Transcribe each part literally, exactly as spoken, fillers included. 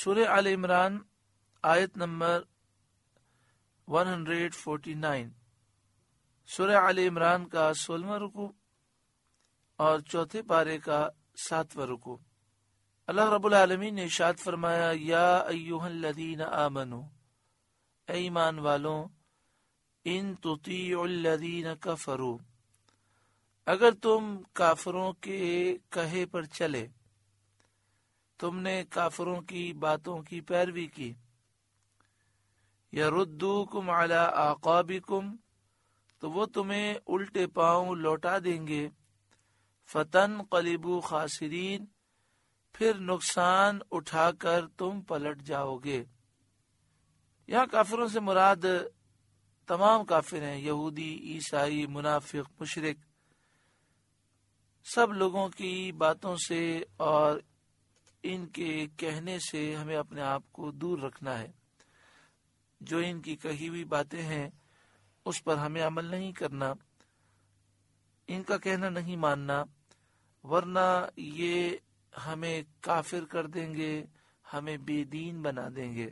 سورہ آل عمران آیت نمبر ایک سو انچاس، سورہ آل عمران کا سولہواں رکوع اور چوتھے پارے کا ساتواں رکوع۔ اللہ رب العالمین نے ارشاد فرمایا، یا ایھا الذین آمنو، اے ایمان والوں، ان تطیعوا الذین کفروا، اگر تم کافروں کے کہے پر چلے، تم نے کافروں کی باتوں کی پیروی کی، یردوکم علی اعقابکم، تو وہ تمہیں الٹے پاؤں لوٹا دیں گے، فتنقلبوا خاسرین، پھر نقصان اٹھا کر تم پلٹ جاؤ گے۔ یہاں کافروں سے مراد تمام کافر ہیں، یہودی، عیسائی، منافق، مشرک، سب لوگوں کی باتوں سے اور ان کے کہنے سے ہمیں اپنے آپ کو دور رکھنا ہے۔ جو ان کی کہی ہوئی باتیں ہیں اس پر ہمیں عمل نہیں کرنا، ان کا کہنا نہیں ماننا، ورنہ یہ ہمیں کافر کر دیں گے، ہمیں بے دین بنا دیں گے۔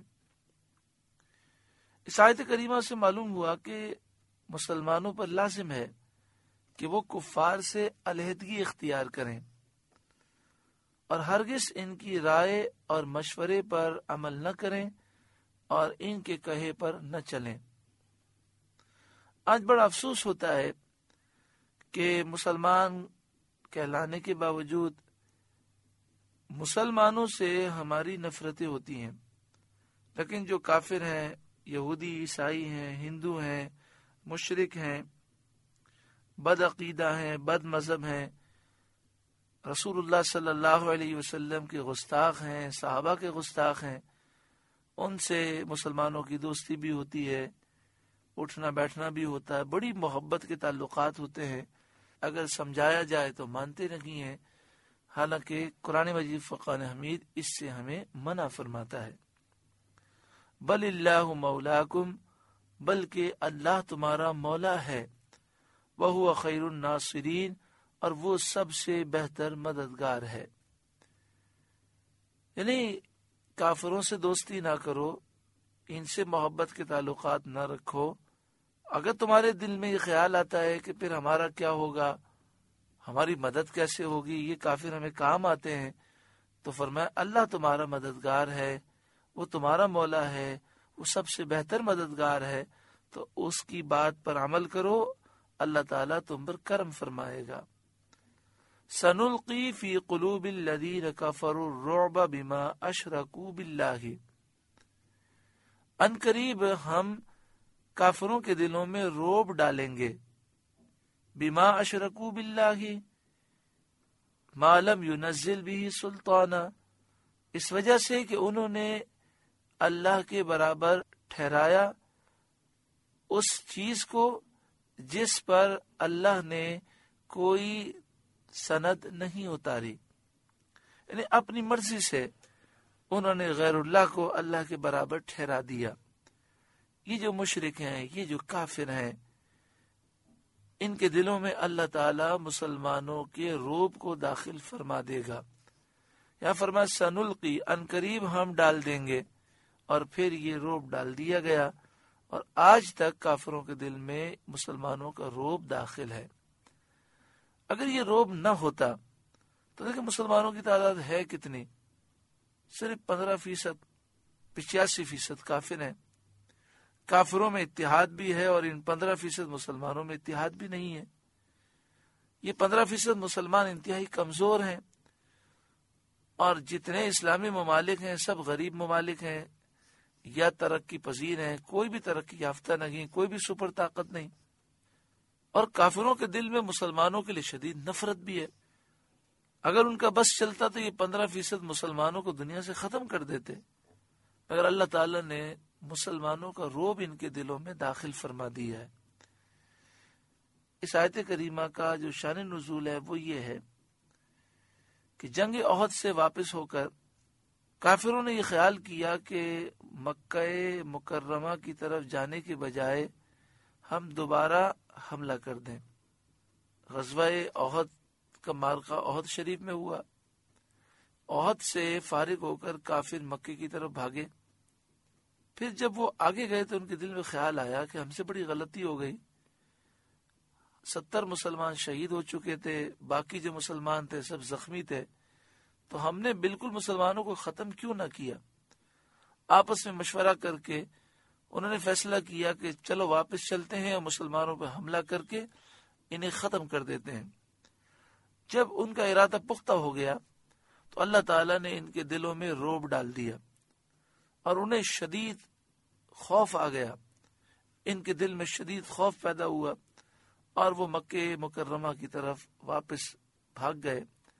اس آیت کریمہ سے معلوم ہوا کہ مسلمانوں پر لازم ہے کہ وہ کفار سے علیحدگی اختیار کریں اور ہرگز ان کی رائے اور مشورے پر عمل نہ کریں اور ان کے کہے پر نہ چلیں۔ آج بڑا افسوس ہوتا ہے کہ مسلمان کہلانے کے باوجود مسلمانوں سے ہماری نفرتیں ہوتی ہیں، لیکن جو کافر ہیں، یہودی، عیسائی ہیں، ہندو ہیں، مشرک ہیں، بد عقیدہ ہیں، بد مذہب ہیں، رسول اللہ صلی اللہ علیہ وسلم کے گستاخ ہیں، صحابہ کے گستاخ ہیں، ان سے مسلمانوں کی دوستی بھی ہوتی ہے، اٹھنا بیٹھنا بھی ہوتا ہے، بڑی محبت کے تعلقات ہوتے ہیں۔ اگر سمجھایا جائے تو مانتے نہیں ہیں، حالانکہ قرآن مجید فرقان حمید اس سے ہمیں منع فرماتا ہے۔ بل اللہ مولاکم، بلکہ اللہ تمہارا مولا ہے، وہو خیر الناصرین، اور وہ سب سے بہتر مددگار ہے۔ یعنی کافروں سے دوستی نہ کرو، ان سے محبت کے تعلقات نہ رکھو۔ اگر تمہارے دل میں یہ خیال آتا ہے کہ پھر ہمارا کیا ہوگا، ہماری مدد کیسے ہوگی، یہ کافر ہمیں کام آتے ہیں، تو فرمایا اللہ تمہارا مددگار ہے، وہ تمہارا مولا ہے، وہ سب سے بہتر مددگار ہے، تو اس کی بات پر عمل کرو، اللہ تعالیٰ تم پر کرم فرمائے گا۔ سنلقی فی قلوب الذین کفروا الرعب بما اشرکوا باللہ، ان قریب ہم کافروں کے دلوں میں روب ڈالیں گے، بما اشرکوا باللہ، ما لم ینزل به سلطانا، اس وجہ سے کہ انہوں نے اللہ کے برابر ٹھہرایا اس چیز کو جس پر اللہ نے کوئی سند نہیں اتاری، یعنی اپنی مرضی سے انہوں نے غیر اللہ کو اللہ کے برابر ٹھہرا دیا۔ یہ جو مشرک ہیں، یہ جو کافر ہیں، ان کے دلوں میں اللہ تعالی مسلمانوں کے روب کو داخل فرما دے گا۔ یا فرما سنلقی، ان قریب ہم ڈال دیں گے، اور پھر یہ روب ڈال دیا گیا، اور آج تک کافروں کے دل میں مسلمانوں کا روب داخل ہے۔ اگر یہ روب نہ ہوتا تو دیکھیں مسلمانوں کی تعداد ہے کتنی، صرف پندرہ فیصد پچاسی فیصد کافر ہیں۔ کافروں میں اتحاد بھی ہے اور ان پندرہ فیصد مسلمانوں میں اتحاد بھی نہیں ہے۔ یہ پندرہ فیصد مسلمان انتہائی کمزور ہیں، اور جتنے اسلامی ممالک ہیں سب غریب ممالک ہیں یا ترقی پذیر ہیں، کوئی بھی ترقی یافتہ نہیں، کوئی بھی سپر طاقت نہیں۔ اور کافروں کے دل میں مسلمانوں کے لیے شدید نفرت بھی ہے۔ اگر ان کا بس چلتا تو یہ پندرہ فیصد مسلمانوں کو دنیا سے ختم کر دیتے، مگر اللہ تعالیٰ نے مسلمانوں کا روب ان کے دلوں میں داخل فرما دیا ہے۔ اس آیت کریمہ کا جو شان نزول ہے وہ یہ ہے کہ جنگ احد سے واپس ہو کر کافروں نے یہ خیال کیا کہ مکہ مکرمہ کی طرف جانے کے بجائے ہم دوبارہ حملہ کر دیں۔ غزوہ احد کا معرکہ احد شریف میں ہوا، احد سے فارغ ہو کر کافر مکے کی طرف بھاگے. پھر جب وہ آگے گئے تو ان کے دل میں خیال آیا کہ ہم سے بڑی غلطی ہو گئی. ستر مسلمان شہید ہو چکے تھے، باقی جو مسلمان تھے سب زخمی تھے، تو ہم نے بالکل مسلمانوں کو ختم کیوں نہ کیا. آپس میں مشورہ کر کے انہوں نے فیصلہ کیا کہ چلو واپس چلتے ہیں اور مسلمانوں پہ حملہ کر کے انہیں ختم کر دیتے ہیں. جب ان کا ارادہ پختہ ہو گیا تو اللہ تعالیٰ نے ان کے دلوں میں رعب ڈال دیا اور انہیں شدید خوف آ گیا. ان کے دل میں شدید خوف پیدا ہوا اور وہ مکہ مکرمہ کی طرف واپس بھاگ گئے.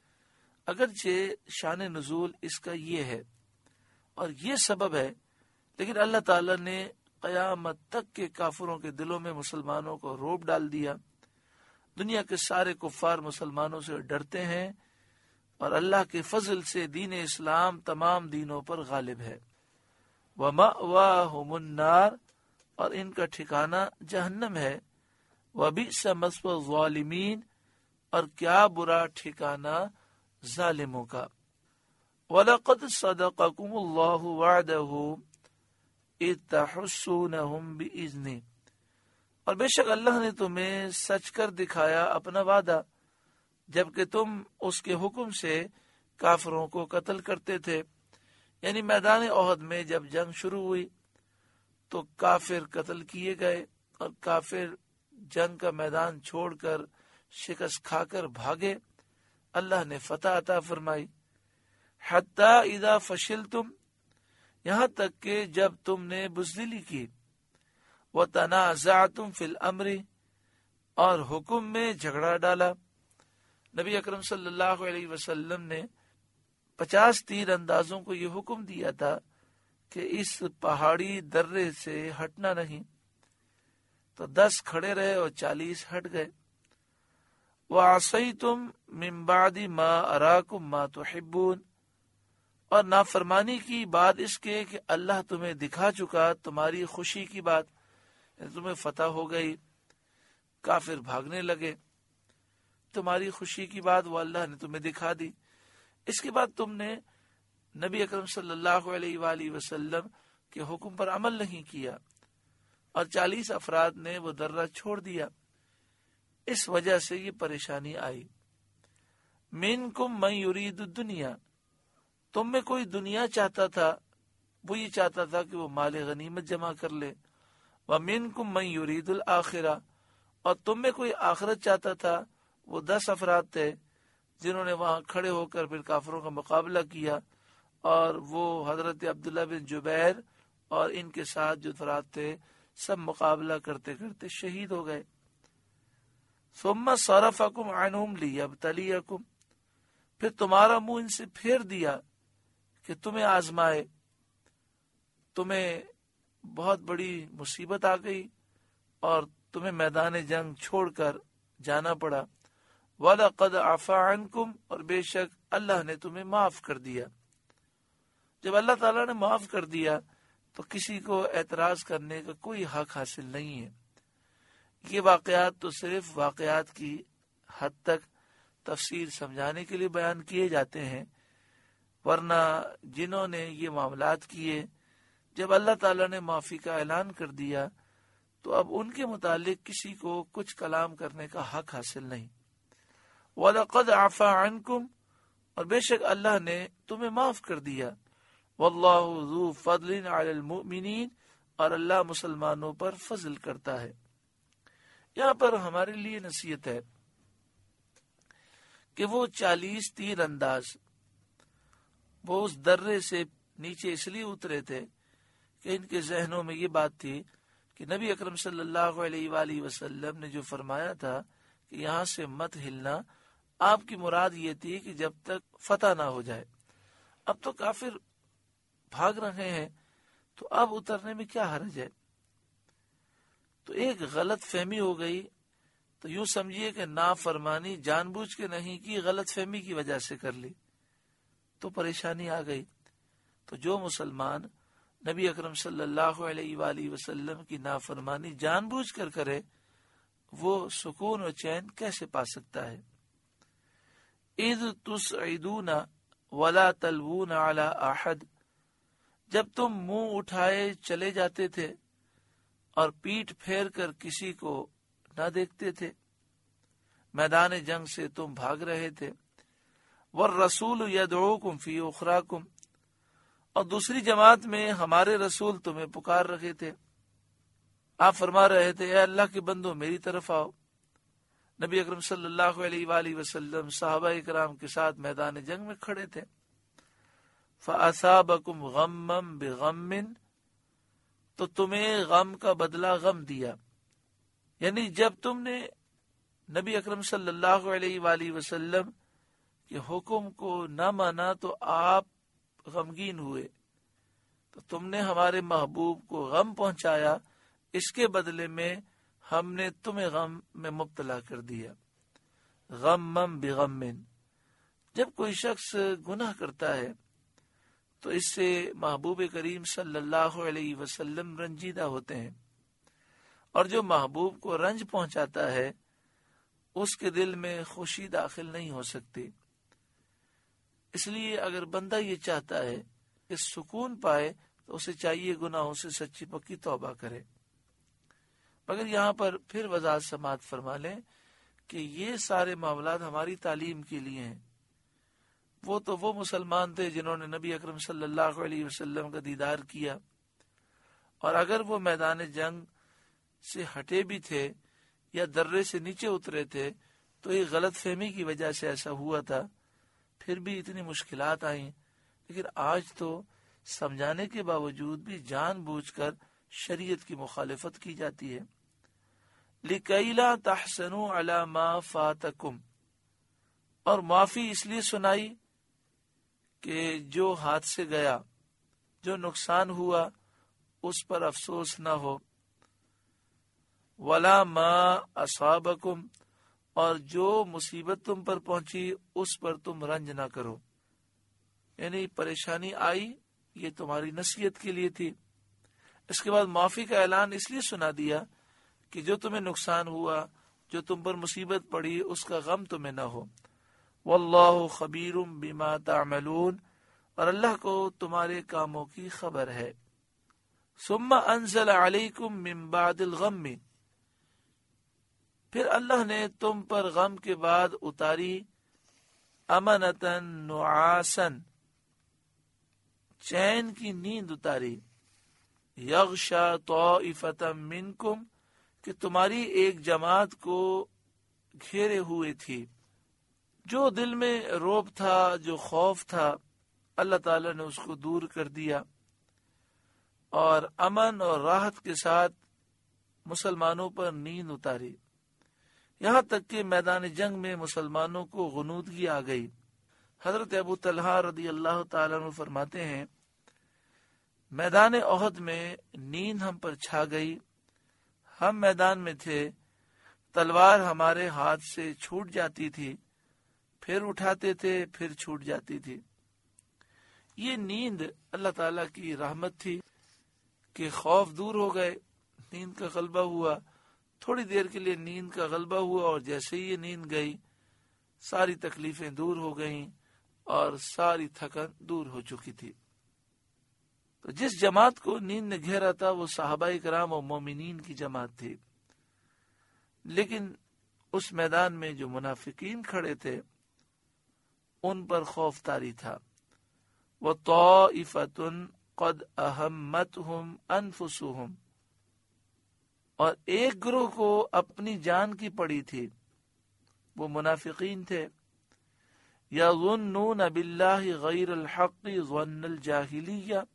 اگرچہ شان نزول اس کا یہ ہے اور یہ سبب ہے، لیکن اللہ تعالیٰ نے قیامت تک کے کافروں کے دلوں میں مسلمانوں کو رعب ڈال دیا. دنیا کے سارے کفار مسلمانوں سے ڈرتے ہیں اور اللہ کے فضل سے دین اسلام تمام دینوں پر غالب ہے. وَمَأْوَاهُمُ النَّارُ، اور ان کا ٹھکانہ جہنم ہے. وَبِئْسَ مَثْوَى الظَّالِمِينَ، اور کیا برا ٹھکانہ ظالموں کا. وَلَقَدْ صَدَقَكُمُ اللَّهُ وَعْدَهُ إِذْ تَحُسُّونَهُمْ بِإِذْنِهِ، اور بے شک اللہ نے تمہیں سچ کر دکھایا اپنا وعدہ جبکہ تم اس کے حکم سے کافروں کو قتل کرتے تھے. یعنی میدان احد میں جب جنگ شروع ہوئی تو کافر قتل کیے گئے اور کافر جنگ کا میدان چھوڑ کر شکست کھا کر بھاگے. اللہ نے فتح عطا فرمائی. حتی اذا فشلتم، یہاں تک کہ جب تم نے بزدلی کی. وتنازعتم فی الامر، اور حکم میں جھگڑا ڈالا. نبی اکرم صلی اللہ علیہ وسلم نے پچاس تیر اندازوں کو یہ حکم دیا تھا کہ اس پہاڑی درے سے ہٹنا نہیں، تو دس کھڑے رہے اور چالیس ہٹ گئے. وَعَصَيْتُمْ مِنْ بَعْدِ مَا أَرَاكُمْ مَا تُحِبُّونَ، اور نافرمانی کی بعد اس کے کہ اللہ تمہیں دکھا چکا تمہاری خوشی کی بات، تمہیں فتح ہو گئی، کافر بھاگنے لگے، تمہاری خوشی کی بات وہ اللہ نے تمہیں دکھا دی. اس کے بعد تم نے نبی اکرم صلی اللہ علیہ وآلہ وسلم کے حکم پر عمل نہیں کیا اور چالیس افراد نے وہ درہ چھوڑ دیا. اس وجہ سے یہ پریشانی آئی. منکم من یرید الدنیا، تم میں کوئی دنیا چاہتا تھا، وہ یہ چاہتا تھا کہ وہ مال غنیمت جمع کر لے. ومنکم من یرید الآخرہ، اور تم میں کوئی آخرت چاہتا تھا. وہ دس افراد تھے جنہوں نے وہاں کھڑے ہو کر پھر کافروں کا مقابلہ کیا، اور وہ حضرت عبداللہ بن جبیر اور ان کے ساتھ جو افراد تھے سب مقابلہ کرتے کرتے شہید ہو گئے. ثم صرفکم عنہم لیبتلیکم، پھر تمہارا منہ ان سے پھیر دیا کہ تمہیں آزمائے. تمہیں بہت بڑی مصیبت آ گئی اور تمہیں میدان جنگ چھوڑ کر جانا پڑا. وَلَقَدْ عَفَا عَنْكُمْ، اور بے شک اللہ نے تمہیں معاف کر دیا. جب اللہ تعالیٰ نے معاف کر دیا تو کسی کو اعتراض کرنے کا کوئی حق حاصل نہیں ہے. یہ واقعات تو صرف واقعات کی حد تک تفسیر سمجھانے کے لیے بیان کیے جاتے ہیں، ورنہ جنہوں نے یہ معاملات کیے جب اللہ تعالیٰ نے معافی کا اعلان کر دیا تو اب ان کے متعلق کسی کو کچھ کلام کرنے کا حق حاصل نہیں. وَلَقَدْ عَفَا عَنْكُمْ، اور بے شک اللہ نے تمہیں معاف کر دیا. وَاللَّهُ ذُو فَضْلٍ عَلَى الْمُؤْمِنِينَ، اور اللہ مسلمانوں پر فضل کرتا ہے. یہاں پر ہمارے لیے نصیحت ہے کہ وہ چالیس تیر انداز وہ اس درے سے نیچے اس لیے اترے تھے کہ ان کے ذہنوں میں یہ بات تھی کہ نبی اکرم صلی اللہ علیہ وآلہ وسلم نے جو فرمایا تھا کہ یہاں سے مت ہلنا، آپ کی مراد یہ تھی کہ جب تک فتح نہ ہو جائے. اب تو کافر بھاگ رہے ہیں تو اب اترنے میں کیا حرج ہے. تو ایک غلط فہمی ہو گئی. تو یوں سمجھیے کہ نافرمانی جان بوجھ کے نہیں کی، غلط فہمی کی وجہ سے کر لی تو پریشانی آ گئی. تو جو مسلمان نبی اکرم صلی اللہ علیہ وآلہ وسلم کی نافرمانی جان بوجھ کر کرے وہ سکون و چین کیسے پا سکتا ہے. اذ تسعدون ولا تلوون علی احد، جب تم منہ اٹھائے چلے جاتے تھے اور پیٹھ پھیر کر کسی کو نہ دیکھتے تھے، میدان جنگ سے تم بھاگ رہے تھے، والرسول یدعوکم فی اخراکم، اور دوسری جماعت میں ہمارے رسول تمہیں پکار رہے تھے، آپ فرما رہے تھے اے اللہ کے بندو میری طرف آؤ۔ نبی اکرم صلی اللہ علیہ وآلہ وسلم صحابہ اکرام کے ساتھ میدان جنگ میں کھڑے تھے، فَأَصَابَكُمْ غَمًّا بِغَمٍّ، تو تمہیں غم کا بدلہ غم دیا، یعنی جب تم نے نبی اکرم صلی اللہ علیہ وآلہ وسلم کے حکم کو نہ مانا تو آپ غمگین ہوئے، تو تم نے ہمارے محبوب کو غم پہنچایا، اس کے بدلے میں ہم نے تمہیں غم میں مبتلا کر دیا۔ غمم بغم، جب کوئی شخص گناہ کرتا ہے تو اس سے محبوب کریم صلی اللہ علیہ وسلم رنجیدہ ہوتے ہیں، اور جو محبوب کو رنج پہنچاتا ہے اس کے دل میں خوشی داخل نہیں ہو سکتی۔ اس لیے اگر بندہ یہ چاہتا ہے کہ سکون پائے تو اسے چاہیے گناہوں سے سچی پکی توبہ کرے۔ مگر یہاں پر پھر وضاحت سماعت فرما لیں کہ یہ سارے معاملات ہماری تعلیم کے لیے ہیں۔ وہ تو وہ مسلمان تھے جنہوں نے نبی اکرم صلی اللہ علیہ وسلم کا دیدار کیا، اور اگر وہ میدان جنگ سے ہٹے بھی تھے یا درے سے نیچے اترے تھے تو ایک غلط فہمی کی وجہ سے ایسا ہوا تھا، پھر بھی اتنی مشکلات آئیں، لیکن آج تو سمجھانے کے باوجود بھی جان بوجھ کر شریعت کی مخالفت کی جاتی ہے۔ لِكَيْ لَا تَحْسَنُوا عَلَى مَا فَاتَكُمْ، اور معافی اس لیے سنائی کہ جو ہاتھ سے گیا، جو نقصان ہوا اس پر افسوس نہ ہو، وَلَا مَا أَصَابَكُمْ، اور جو مصیبت تم پر پہنچی اس پر تم رنج نہ کرو، یعنی پریشانی آئی یہ تمہاری نصیحت کے لیے تھی۔ اس کے بعد معافی کا اعلان اس لیے سنا دیا کہ جو تمہیں نقصان ہوا، جو تم پر مصیبت پڑی، اس کا غم تمہیں نہ ہو۔ واللہ خبیر بما تعملون، اور اللہ کو تمہارے کاموں کی خبر ہے۔ ثم انزل علیکم من بعد الغم، پھر اللہ نے تم پر غم کے بعد اتاری امنتا نعاسا، چین کی نیند اتاری، یغشا طائفتا منکم، کہ تمہاری ایک جماعت کو گھیرے ہوئے تھی۔ جو دل میں روب تھا، جو خوف تھا، اللہ تعالیٰ نے اس کو دور کر دیا، اور امن اور راحت کے ساتھ مسلمانوں پر نیند اتاری، یہاں تک کہ میدان جنگ میں مسلمانوں کو غنودگی آ گئی۔ حضرت ابو طلحہ رضی اللہ تعالیٰ عنہ فرماتے ہیں میدان احد میں نیند ہم پر چھا گئی، ہم میدان میں تھے، تلوار ہمارے ہاتھ سے چھوٹ جاتی تھی، پھر اٹھاتے تھے، پھر چھوٹ جاتی تھی۔ یہ نیند اللہ تعالیٰ کی رحمت تھی کہ خوف دور ہو گئے، نیند کا غلبہ ہوا، تھوڑی دیر کے لیے نیند کا غلبہ ہوا، اور جیسے ہی یہ نیند گئی ساری تکلیفیں دور ہو گئیں اور ساری تھکن دور ہو چکی تھی۔ تو جس جماعت کو نیند نے گھیرا تھا وہ صحابہ کرام اور مومنین کی جماعت تھی، لیکن اس میدان میں جو منافقین کھڑے تھے ان پر خوف طاری تھا۔ وَطَائِفَةٌ قَدْ أَهَمَّتْهُمْ أَنفُسُهُمْ، اور ایک گروہ کو اپنی جان کی پڑی تھی، وہ منافقین تھے۔ يَظُنُّونَ بِاللَّهِ غَيْرَ الْحَقِّ ظَنَّ الْجَاهِلِيَّةِ،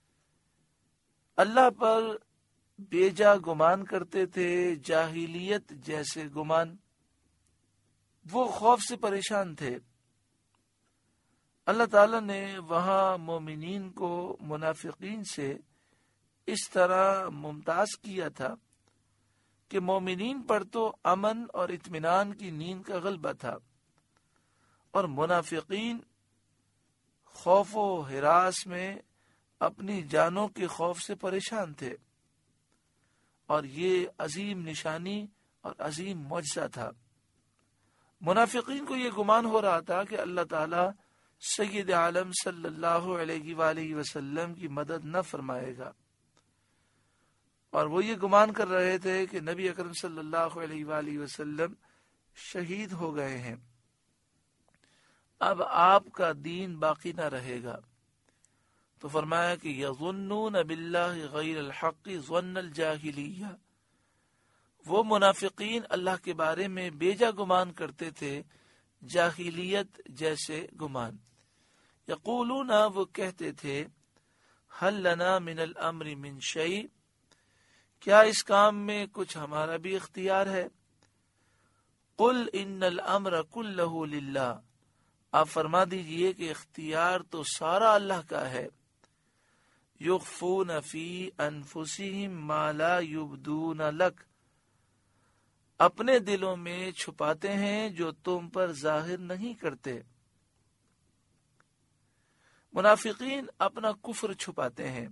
اللہ پر بیجا گمان کرتے تھے، جاہلیت جیسے گمان۔ وہ خوف سے پریشان تھے۔ اللہ تعالیٰ نے وہاں مومنین کو منافقین سے اس طرح ممتاز کیا تھا کہ مومنین پر تو امن اور اطمینان کی نیند کا غلبہ تھا، اور منافقین خوف و ہراس میں اپنی جانوں کے خوف سے پریشان تھے، اور یہ عظیم نشانی اور عظیم معجزہ تھا۔ منافقین کو یہ گمان ہو رہا تھا کہ اللہ تعالیٰ سید عالم صلی اللہ علیہ وآلہ وسلم کی مدد نہ فرمائے گا۔ اور وہ یہ گمان کر رہے تھے کہ نبی اکرم صلی اللہ علیہ وآلہ وسلم شہید ہو گئے ہیں، اب آپ کا دین باقی نہ رہے گا۔ تو فرمایا کہ یظنون باللہ غیر الحق ظن الجاہلیہ، وہ منافقین اللہ کے بارے میں بیجا گمان کرتے تھے، جاہلیت جیسے گمان۔ یقولون، وہ کہتے تھے، حل لنا من الامر من شیء، کیا اس کام میں کچھ ہمارا بھی اختیار ہے؟ قل ان الامر کلہ للہ، آپ فرما دیجئے کہ اختیار تو سارا اللہ کا ہے۔ یخفون فی انفسہم ما لا یبدون لک، اپنے دلوں میں چھپاتے ہیں جو تم پر ظاہر نہیں کرتے۔ منافقین اپنا کفر چھپاتے ہیں،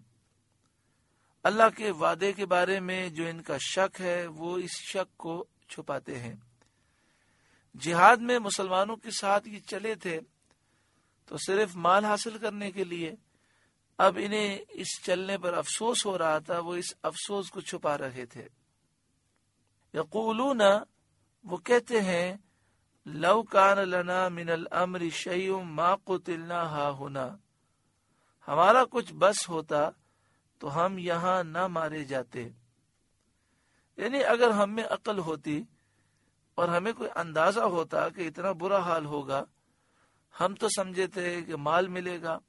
اللہ کے وعدے کے بارے میں جو ان کا شک ہے وہ اس شک کو چھپاتے ہیں۔ جہاد میں مسلمانوں کے ساتھ یہ چلے تھے تو صرف مال حاصل کرنے کے لیے، اب انہیں اس چلنے پر افسوس ہو رہا تھا، وہ اس افسوس کو چھپا رہے تھے۔ یقولون، وہ کہتے ہیں، لو کان لنا من الامر شیء ما قتلنا ہاہنا، ہمارا کچھ بس ہوتا تو ہم یہاں نہ مارے جاتے۔ یعنی اگر ہم میں عقل ہوتی اور ہمیں کوئی اندازہ ہوتا کہ اتنا برا حال ہوگا، ہم تو سمجھے تھے کہ مال ملے گا،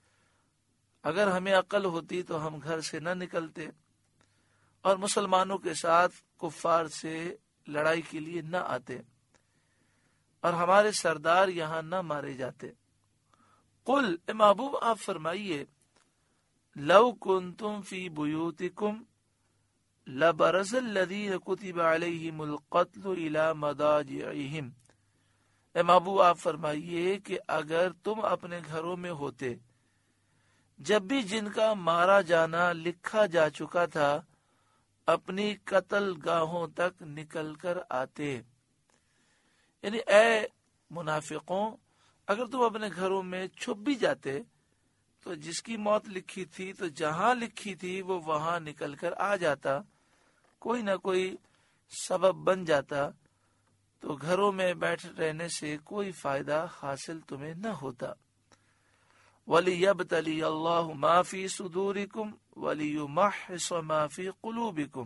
اگر ہمیں عقل ہوتی تو ہم گھر سے نہ نکلتے اور مسلمانوں کے ساتھ کفار سے لڑائی کے لیے نہ آتے اور ہمارے سردار یہاں نہ مارے جاتے۔ قل، اے محبوب آپ فرمائیے، لو کنتم فی بیوتکم لبرز الذین کتب علیہم القتل الی مضاجعہم، اے محبوب آپ فرمائیے کہ اگر تم اپنے گھروں میں ہوتے، جب بھی جن کا مارا جانا لکھا جا چکا تھا اپنی قتل گاہوں تک نکل کر آتے۔ یعنی اے منافقوں، اگر تم اپنے گھروں میں چھپ بھی جاتے تو جس کی موت لکھی تھی تو جہاں لکھی تھی وہ وہاں نکل کر آ جاتا، کوئی نہ کوئی سبب بن جاتا، تو گھروں میں بیٹھ رہنے سے کوئی فائدہ حاصل تمہیں نہ ہوتا۔ وَلِيَبْتَلِيَ اللَّهُ مَا فِي صُدُورِكُمْ وَلِيُمَحِّصَ مَا فِي قُلُوبِكُمْ،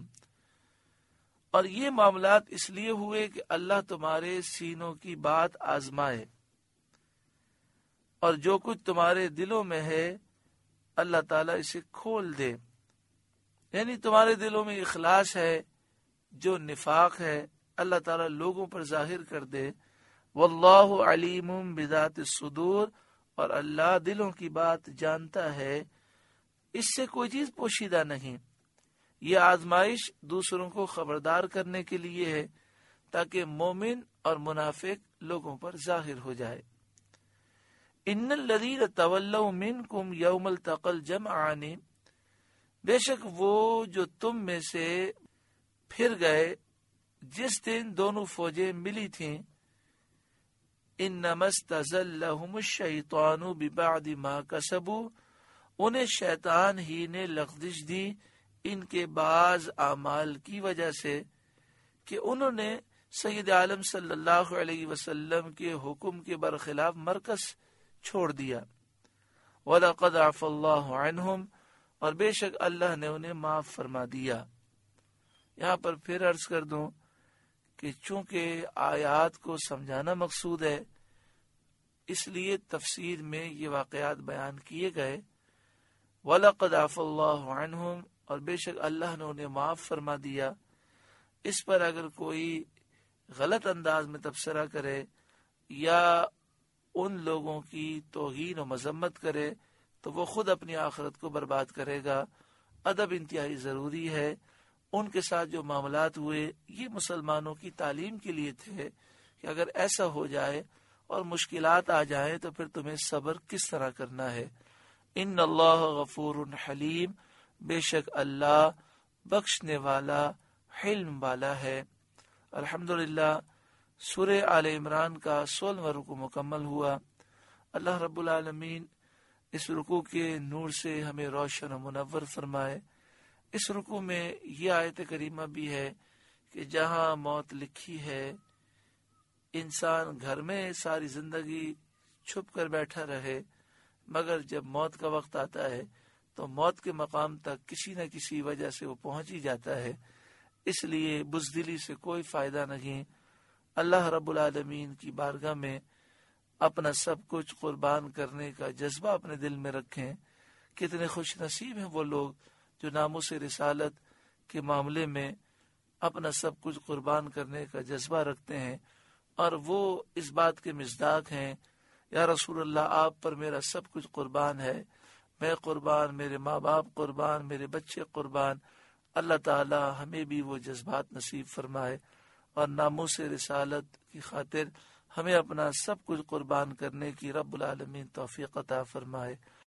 اور یہ معاملات اس لیے ہوئے کہ اللہ تمہارے سینوں کی بات آزمائے، اور جو کچھ تمہارے دلوں میں ہے اللہ تعالیٰ اسے کھول دے۔ یعنی تمہارے دلوں میں اخلاص ہے، جو نفاق ہے اللہ تعالیٰ لوگوں پر ظاہر کر دے۔ واللہ علیم بذات الصدور، اور اللہ دلوں کی بات جانتا ہے، اس سے کوئی چیز پوشیدہ نہیں۔ یہ آزمائش دوسروں کو خبردار کرنے کے لیے ہے تاکہ مومن اور منافق لوگوں پر ظاہر ہو جائے۔ ان الذین تولوا منکم یوم التقى الجمعان، بے شک وہ جو تم میں سے پھر گئے جس دن دونوں فوجیں ملی تھیں، انما استزلهم الشیطان ببعد ما کسبوا، انہیں شیطان ہی نے لغزش دی ان کے بعض اعمال کی وجہ سے کہ انہوں نے سید عالم صلی اللہ علیہ وسلم کے حکم کے برخلاف مرکز چھوڑ دیا۔ وَلَقَدْ عَفَى اللَّهُ عَنْهُمْ، اور بے شک اللہ نے انہیں معاف فرما دیا۔ یہاں پر پھر عرض کر دوں کہ چونکہ آیات کو سمجھانا مقصود ہے، اس لیے تفسیر میں یہ واقعات بیان کیے گئے۔ وَلَقَدْ عَفَى اللَّهُ عَنْهُمْ، اور بے شک اللہ نے انہیں معاف فرما دیا۔ اس پر اگر کوئی غلط انداز میں تبصرہ کرے یا ان لوگوں کی توہین و مذمت کرے تو وہ خود اپنی آخرت کو برباد کرے گا۔ ادب انتہائی ضروری ہے۔ ان کے ساتھ جو معاملات ہوئے یہ مسلمانوں کی تعلیم کے لیے تھے کہ اگر ایسا ہو جائے اور مشکلات آ جائیں تو پھر تمہیں صبر کس طرح کرنا ہے۔ ان اللہ غفور حلیم، بے شک اللہ بخشنے والا حلم والا ہے۔ الحمدللہ، سورہ آل عمران کا سولہواں رکوع مکمل ہوا۔ اللہ رب العالمین اس رکوع کے نور سے ہمیں روشن و منور فرمائے۔ اس رکوع میں یہ آیت کریمہ بھی ہے کہ جہاں موت لکھی ہے انسان گھر میں ساری زندگی چھپ کر بیٹھا رہے، مگر جب موت کا وقت آتا ہے تو موت کے مقام تک کسی نہ کسی وجہ سے وہ پہنچ ہی جاتا ہے۔ اس لیے بزدلی سے کوئی فائدہ نہیں، اللہ رب العالمین کی بارگاہ میں اپنا سب کچھ قربان کرنے کا جذبہ اپنے دل میں رکھیں۔ کتنے خوش نصیب ہیں وہ لوگ جو ناموس رسالت کے معاملے میں اپنا سب کچھ قربان کرنے کا جذبہ رکھتے ہیں، اور وہ اس بات کے مصداق ہیں، یا رسول اللہ آپ پر میرا سب کچھ قربان ہے، میں قربان، میرے ماں باپ قربان، میرے بچے قربان۔ اللہ تعالی ہمیں بھی وہ جذبات نصیب فرمائے اور ناموس رسالت کی خاطر ہمیں اپنا سب کچھ قربان کرنے کی رب العالمین توفیق عطا فرمائے۔